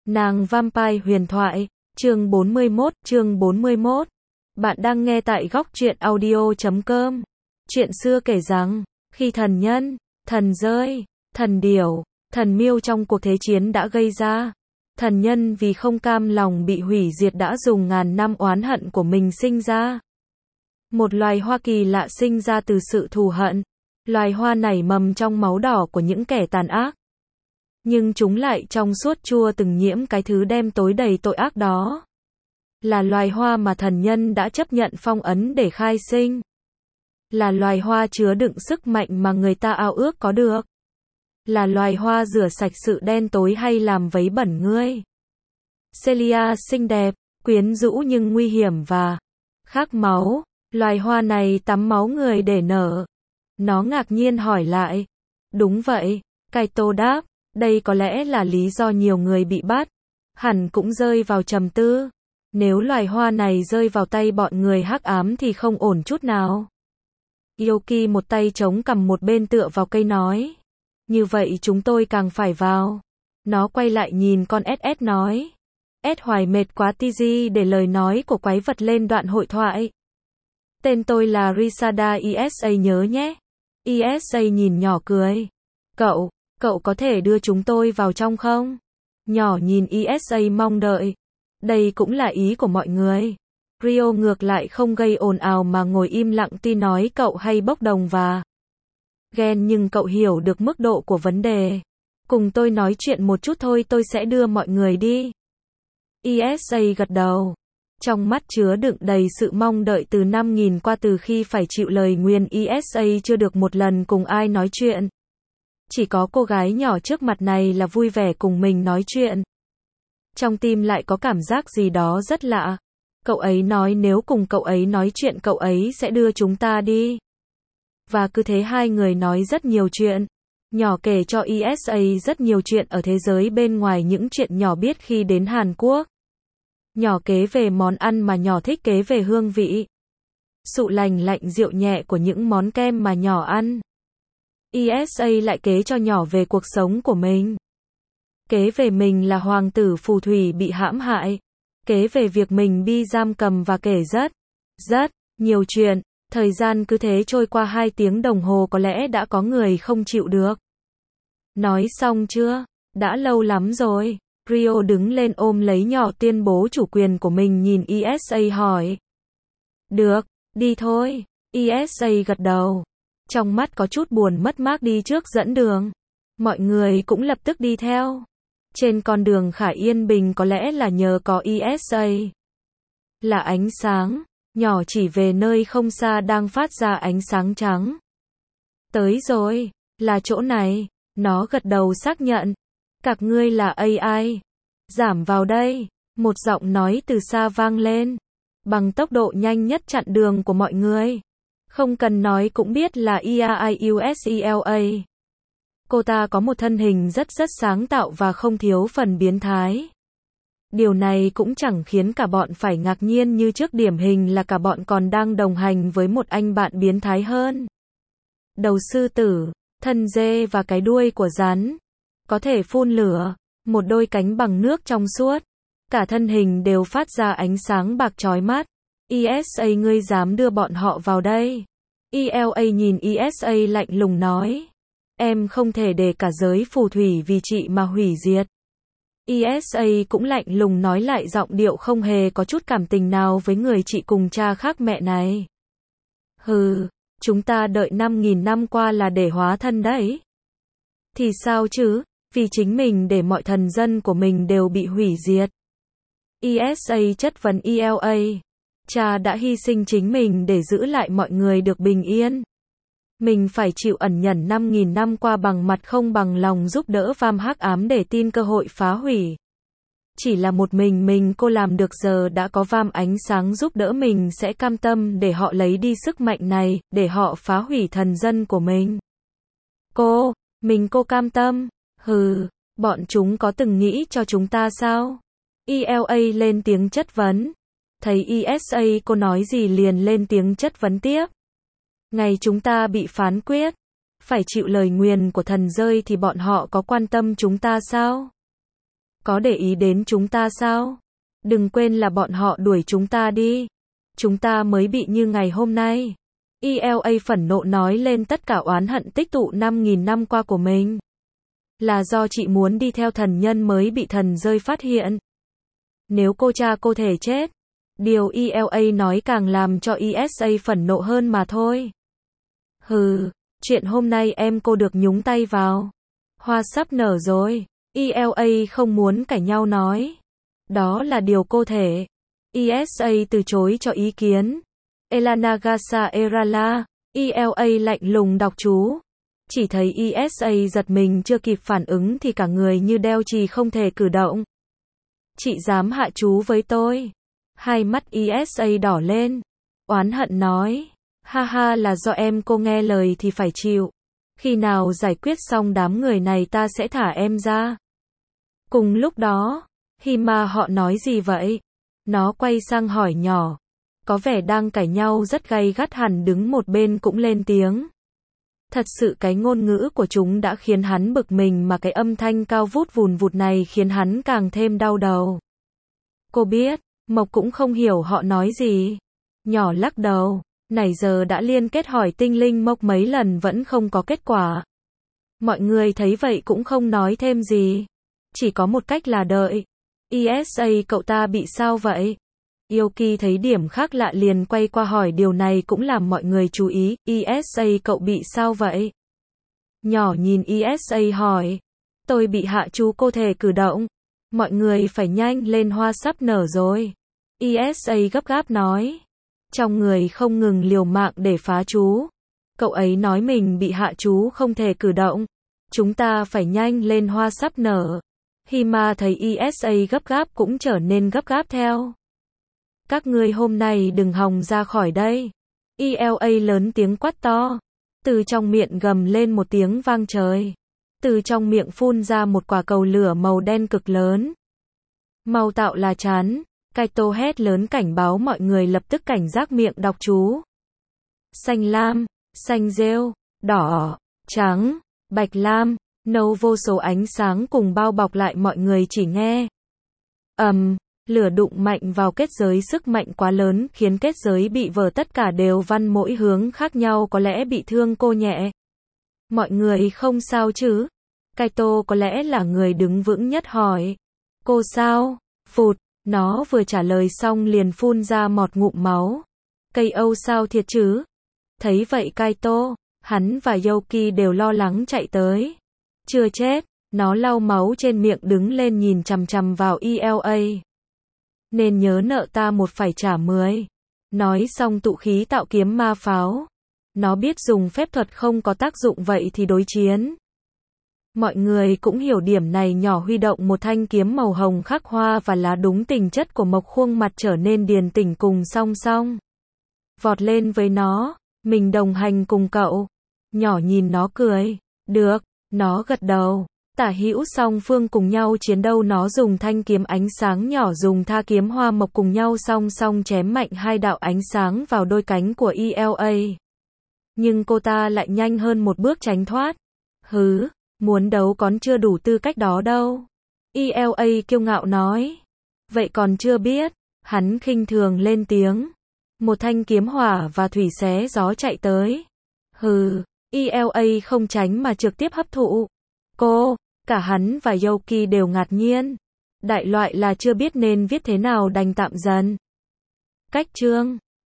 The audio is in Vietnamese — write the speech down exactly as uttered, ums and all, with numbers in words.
Nàng Vampire huyền thoại, chương bốn mươi mốt, chương bốn mươi mốt. Bạn đang nghe tại góc truyện audio chấm com. Chuyện xưa kể rằng, khi thần nhân, thần rơi, thần điểu, thần miêu trong cuộc thế chiến đã gây ra, thần nhân vì không cam lòng bị hủy diệt đã dùng ngàn năm oán hận của mình sinh ra. Một loài hoa kỳ lạ sinh ra từ sự thù hận. Loài hoa nảy mầm trong máu đỏ của những kẻ tàn ác. Nhưng chúng lại trong suốt chua từng nhiễm cái thứ đem tối đầy tội ác đó. Là loài hoa mà thần nhân đã chấp nhận phong ấn để khai sinh. Là loài hoa chứa đựng sức mạnh mà người ta ao ước có được. Là loài hoa rửa sạch sự đen tối hay làm vấy bẩn ngươi. Celia xinh đẹp, quyến rũ nhưng nguy hiểm và khát máu. Loài hoa này tắm máu người để nở. Nó ngạc nhiên hỏi lại. Đúng vậy, Kaito đáp. Đây có lẽ là lý do nhiều người bị bắt. Hẳn cũng rơi vào trầm tư. Nếu loài hoa này rơi vào tay bọn người hắc ám thì không ổn chút nào. Yoki một tay chống cằm một bên tựa vào cây nói. Như vậy chúng tôi càng phải vào. Nó quay lại nhìn con ét ét nói. S hoài mệt quá Tz để lời nói của quái vật lên đoạn hội thoại. Tên tôi là Risada i ét a nhớ nhé. i ét a nhìn nhỏ cười. Cậu, cậu có thể đưa chúng tôi vào trong không? Nhỏ nhìn i ét a mong đợi. Đây cũng là ý của mọi người. Rio ngược lại không gây ồn ào mà ngồi im lặng tuy nói cậu hay bốc đồng và ghen nhưng cậu hiểu được mức độ của vấn đề. Cùng tôi nói chuyện một chút thôi tôi sẽ đưa mọi người đi. i ét a gật đầu. Trong mắt chứa đựng đầy sự mong đợi từ năm nghìn qua từ khi phải chịu lời nguyền i ét a chưa được một lần cùng ai nói chuyện. Chỉ có cô gái nhỏ trước mặt này là vui vẻ cùng mình nói chuyện. Trong tim lại có cảm giác gì đó rất lạ. Cậu ấy nói nếu cùng cậu ấy nói chuyện cậu ấy sẽ đưa chúng ta đi. Và cứ thế hai người nói rất nhiều chuyện. Nhỏ kể cho i ét a rất nhiều chuyện ở thế giới bên ngoài những chuyện nhỏ biết khi đến Hàn Quốc. Nhỏ kế về món ăn mà nhỏ thích kế về hương vị. Sự lành lạnh dịu nhẹ của những món kem mà nhỏ ăn. i ét a lại kể cho nhỏ về cuộc sống của mình. Kế về mình là hoàng tử phù thủy bị hãm hại. Kế về việc mình bị giam cầm và kể rất, rất nhiều chuyện. Thời gian cứ thế trôi qua hai tiếng đồng hồ có lẽ đã có người không chịu được. Nói xong chưa? Đã lâu lắm rồi. Rio đứng lên ôm lấy nhỏ tuyên bố chủ quyền của mình nhìn i ét a hỏi. Được, đi thôi. i ét a gật đầu. Trong mắt có chút buồn mất mát đi trước dẫn đường. Mọi người cũng lập tức đi theo. Trên con đường khá yên bình có lẽ là nhờ có i ét a. Là ánh sáng. Nhỏ chỉ về nơi không xa đang phát ra ánh sáng trắng. Tới rồi. Là chỗ này. Nó gật đầu xác nhận. Các ngươi là a i. Giảm vào đây. Một giọng nói từ xa vang lên. Bằng tốc độ nhanh nhất chặn đường của mọi người. Không cần nói cũng biết là Iaiusela. Cô ta có một thân hình rất rất sáng tạo và không thiếu phần biến thái. Điều này cũng chẳng khiến cả bọn phải ngạc nhiên như trước điểm hình là cả bọn còn đang đồng hành với một anh bạn biến thái hơn. Đầu sư tử, thân dê và cái đuôi của rắn. Có thể phun lửa, một đôi cánh bằng nước trong suốt. Cả thân hình đều phát ra ánh sáng bạc chói mắt. i ét a ngươi dám đưa bọn họ vào đây. i lờ a nhìn i ét a lạnh lùng nói. Em không thể để cả giới phù thủy vì chị mà hủy diệt. i ét a cũng lạnh lùng nói lại giọng điệu không hề có chút cảm tình nào với người chị cùng cha khác mẹ này. Hừ, chúng ta đợi năm nghìn năm qua là để hóa thân đấy. Thì sao chứ, vì chính mình để mọi thần dân của mình đều bị hủy diệt. i ét a chất vấn i lờ a. Cha đã hy sinh chính mình để giữ lại mọi người được bình yên. Mình phải chịu ẩn nhẫn năm nghìn năm qua bằng mặt không bằng lòng giúp đỡ vam hắc ám để tin cơ hội phá hủy. Chỉ là một mình mình cô làm được giờ đã có vam ánh sáng giúp đỡ mình sẽ cam tâm để họ lấy đi sức mạnh này, để họ phá hủy thần dân của mình. Cô, mình cô cam tâm, hừ, bọn chúng có từng nghĩ cho chúng ta sao? i lờ a lên tiếng chất vấn. Thấy i ét a cô nói gì liền lên tiếng chất vấn tiếp. Ngày chúng ta bị phán quyết, phải chịu lời nguyền của thần rơi thì bọn họ có quan tâm chúng ta sao? Có để ý đến chúng ta sao? Đừng quên là bọn họ đuổi chúng ta đi. Chúng ta mới bị như ngày hôm nay. e lờ a phẫn nộ nói lên tất cả oán hận tích tụ năm nghìn năm qua của mình. Là do chị muốn đi theo thần nhân mới bị thần rơi phát hiện. Nếu cô cha cô thể chết. Điều e lờ a nói càng làm cho e ét a phẫn nộ hơn mà thôi. Hừ, chuyện hôm nay em cô được nhúng tay vào. Hoa sắp nở rồi. e lờ a không muốn cãi nhau nói. Đó là điều cô thể. e ét a từ chối cho ý kiến. Elanagasa Erala, e lờ a lạnh lùng đọc chú. Chỉ thấy e ét a giật mình chưa kịp phản ứng thì cả người như đeo chì không thể cử động. Chị dám hạ chú với tôi. Hai mắt e ét a đỏ lên. Oán hận nói. Ha ha là do em cô nghe lời thì phải chịu. Khi nào giải quyết xong đám người này ta sẽ thả em ra. Cùng lúc đó, Hima họ nói gì vậy? Nó quay sang hỏi nhỏ. Có vẻ đang cãi nhau rất gay gắt hẳn đứng một bên cũng lên tiếng. Thật sự cái ngôn ngữ của chúng đã khiến hắn bực mình mà cái âm thanh cao vút vùn vụt này khiến hắn càng thêm đau đầu. Cô biết, Mộc cũng không hiểu họ nói gì. Nhỏ lắc đầu, nãy giờ đã liên kết hỏi tinh linh Mộc mấy lần vẫn không có kết quả. Mọi người thấy vậy cũng không nói thêm gì. Chỉ có một cách là đợi. e ét a cậu ta bị sao vậy? Yoki thấy điểm khác lạ liền quay qua hỏi điều này cũng làm mọi người chú ý. e ét a cậu bị sao vậy? Nhỏ nhìn e ét a hỏi. Tôi bị hạ chú cô thể cử động. Mọi người phải nhanh lên hoa sắp nở rồi. e ét a gấp gáp nói. Trong người không ngừng liều mạng để phá chú. Cậu ấy nói mình bị hạ chú không thể cử động. Chúng ta phải nhanh lên hoa sắp nở. Hima thấy e ét a gấp gáp cũng trở nên gấp gáp theo. Các ngươi hôm nay đừng hòng ra khỏi đây. e lờ a lớn tiếng quát to. Từ trong miệng gầm lên một tiếng vang trời. Từ trong miệng phun ra một quả cầu lửa màu đen cực lớn. Mau tạo là chán. Kaito hét lớn cảnh báo mọi người lập tức cảnh giác miệng đọc chú. Xanh lam, xanh rêu, đỏ, trắng, bạch lam, nâu vô số ánh sáng cùng bao bọc lại mọi người chỉ nghe. Ầm, um, lửa đụng mạnh vào kết giới sức mạnh quá lớn khiến kết giới bị vỡ tất cả đều văng mỗi hướng khác nhau có lẽ bị thương cô nhẹ. Mọi người không sao chứ? Kaito có lẽ là người đứng vững nhất hỏi. Cô sao? Phụt, nó vừa trả lời xong liền phun ra một ngụm máu. Cây Âu sao thiệt chứ? Thấy vậy Kaito, hắn và Yoki đều lo lắng chạy tới. Chưa chết, nó lau máu trên miệng đứng lên nhìn chằm chằm vào e lờ a. Nên nhớ nợ ta một phải trả mười. Nói xong tụ khí tạo kiếm ma pháo. Nó biết dùng phép thuật không có tác dụng vậy thì đối chiến. Mọi người cũng hiểu điểm này nhỏ huy động một thanh kiếm màu hồng khắc hoa và lá đúng tình chất của Mộc khuôn mặt trở nên điềm tĩnh cùng song song. Vọt lên với nó, mình đồng hành cùng cậu. Nhỏ nhìn nó cười. Được, nó gật đầu. Tả hữu song phương cùng nhau chiến đấu nó dùng thanh kiếm ánh sáng nhỏ dùng tha kiếm hoa mộc cùng nhau song song chém mạnh hai đạo ánh sáng vào đôi cánh của e lờ a. Nhưng cô ta lại nhanh hơn một bước tránh thoát. Hứ, muốn đấu còn chưa đủ tư cách đó đâu. e lờ a kiêu ngạo nói. Vậy còn chưa biết. Hắn khinh thường lên tiếng. Một thanh kiếm hỏa và thủy xé gió chạy tới. Hừ, e lờ a không tránh mà trực tiếp hấp thụ. Cô, cả hắn và Yoki đều ngạc nhiên. Đại loại là chưa biết nên viết thế nào đành tạm dần. Cách chương